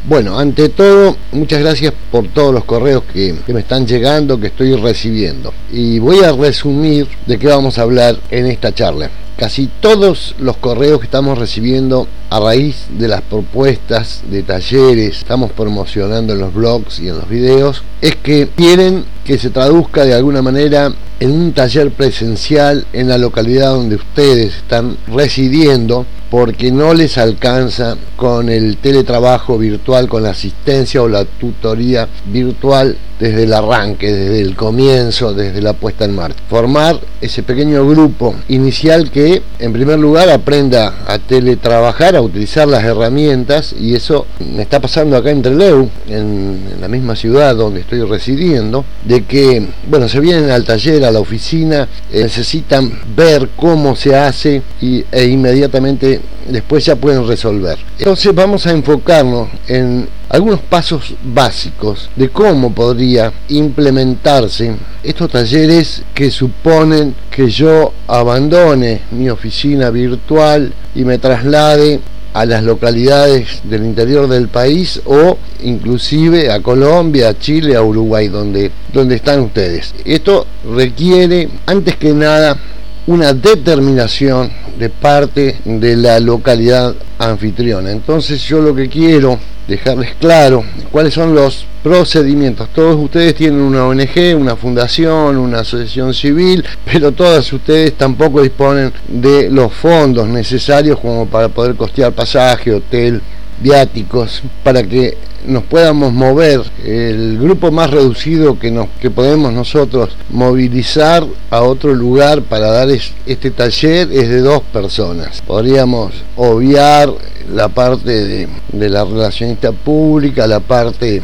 Bueno, ante todo, muchas gracias por todos los correos que me están llegando, que estoy recibiendo. Y voy a resumir de qué vamos a hablar en esta charla. Casi todos los correos que estamos recibiendo a raíz de las propuestas de talleres, estamos promocionando en los blogs y en los videos, es que quieren que se traduzca de alguna manera en un taller presencial en la localidad donde ustedes están residiendo, porque no les alcanza con el teletrabajo virtual, con la asistencia o la tutoría virtual desde el arranque, desde el comienzo, desde la puesta en marcha. Formar ese pequeño grupo inicial que, en primer lugar, aprenda a teletrabajar, a utilizar las herramientas, y eso me está pasando acá en Trelew, en la misma ciudad donde estoy residiendo, de que, bueno, se vienen al taller, a la oficina, necesitan ver cómo se hace e inmediatamente después ya pueden resolver. Entonces vamos a enfocarnos en algunos pasos básicos de cómo podría implementarse estos talleres que suponen que yo abandone mi oficina virtual y me traslade a las localidades del interior del país, o inclusive a Colombia, a Chile, a Uruguay, donde están ustedes. Esto requiere, antes que nada, una determinación de parte de la localidad anfitriona. Entonces yo lo que quiero dejarles claro cuáles son los procedimientos. Todos ustedes tienen una ONG, una fundación, una asociación civil, pero todas ustedes tampoco disponen de los fondos necesarios como para poder costear pasaje, hotel, viáticos, para que nos podamos mover. El grupo más reducido que podemos nosotros movilizar a otro lugar para dar este taller es de 2 personas. Podríamos obviar la parte de la relacionista pública, la parte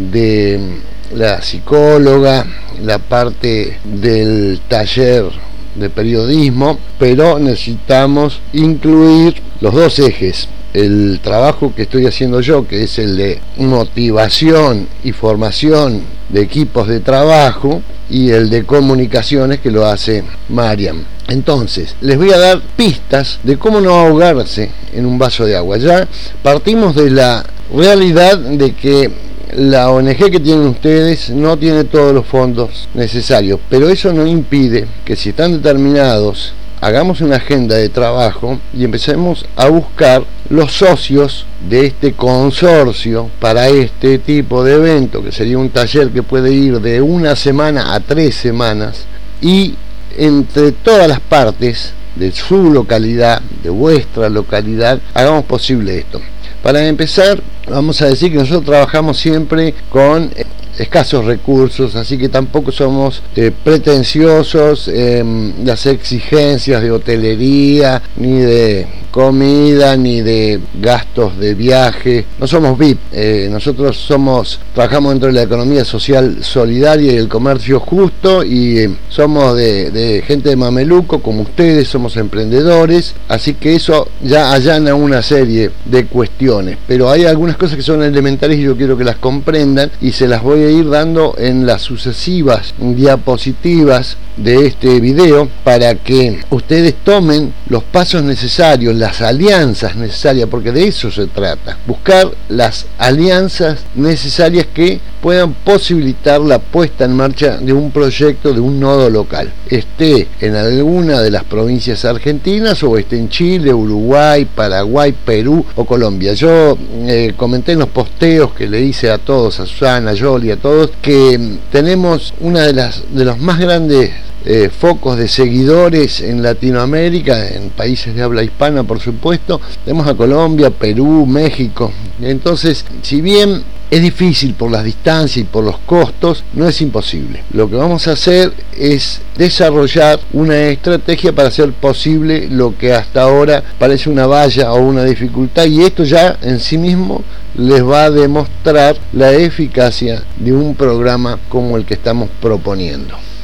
de la psicóloga, la parte del taller de periodismo, pero necesitamos incluir los 2 ejes: el trabajo que estoy haciendo yo, que es el de motivación y formación de equipos de trabajo, y el de comunicaciones, que lo hace Mariam. Entonces, les voy a dar pistas de cómo no ahogarse en un vaso de agua. Ya partimos de la realidad de que la ONG que tienen ustedes no tiene todos los fondos necesarios, pero eso no impide que, si están determinados, hagamos una agenda de trabajo y empecemos a buscar los socios de este consorcio para este tipo de evento, que sería un taller que puede ir de 1 semana a 3 semanas, y entre todas las partes de su localidad, de vuestra localidad, hagamos posible esto. Para empezar, vamos a decir que nosotros trabajamos siempre con escasos recursos, así que tampoco somos pretenciosos en las exigencias de hotelería, ni de comida, ni de gastos de viaje. No somos VIP, nosotros trabajamos dentro de la economía social solidaria y el comercio justo, y somos de gente de mameluco como ustedes, somos emprendedores, así que eso ya allana una serie de cuestiones, pero hay algunas cosas que son elementales y yo quiero que las comprendan, y se las voy a ir dando en las sucesivas diapositivas de este video para que ustedes tomen los pasos necesarios, las alianzas necesarias, porque de eso se trata: buscar las alianzas necesarias que puedan posibilitar la puesta en marcha de un proyecto, de un nodo local, esté en alguna de las provincias argentinas o esté en Chile, Uruguay, Paraguay, Perú o Colombia. Yo comenté en los posteos que le hice a todos, a Susana, a Yoli, a todos, que tenemos una de los más grandes focos de seguidores en Latinoamérica, en países de habla hispana, por supuesto. Tenemos a Colombia, Perú, México. Entonces, si bien es difícil por las distancias y por los costos, no es imposible. Lo que vamos a hacer es desarrollar una estrategia para hacer posible lo que hasta ahora parece una valla o una dificultad, y esto ya en sí mismo les va a demostrar la eficacia de un programa como el que estamos proponiendo.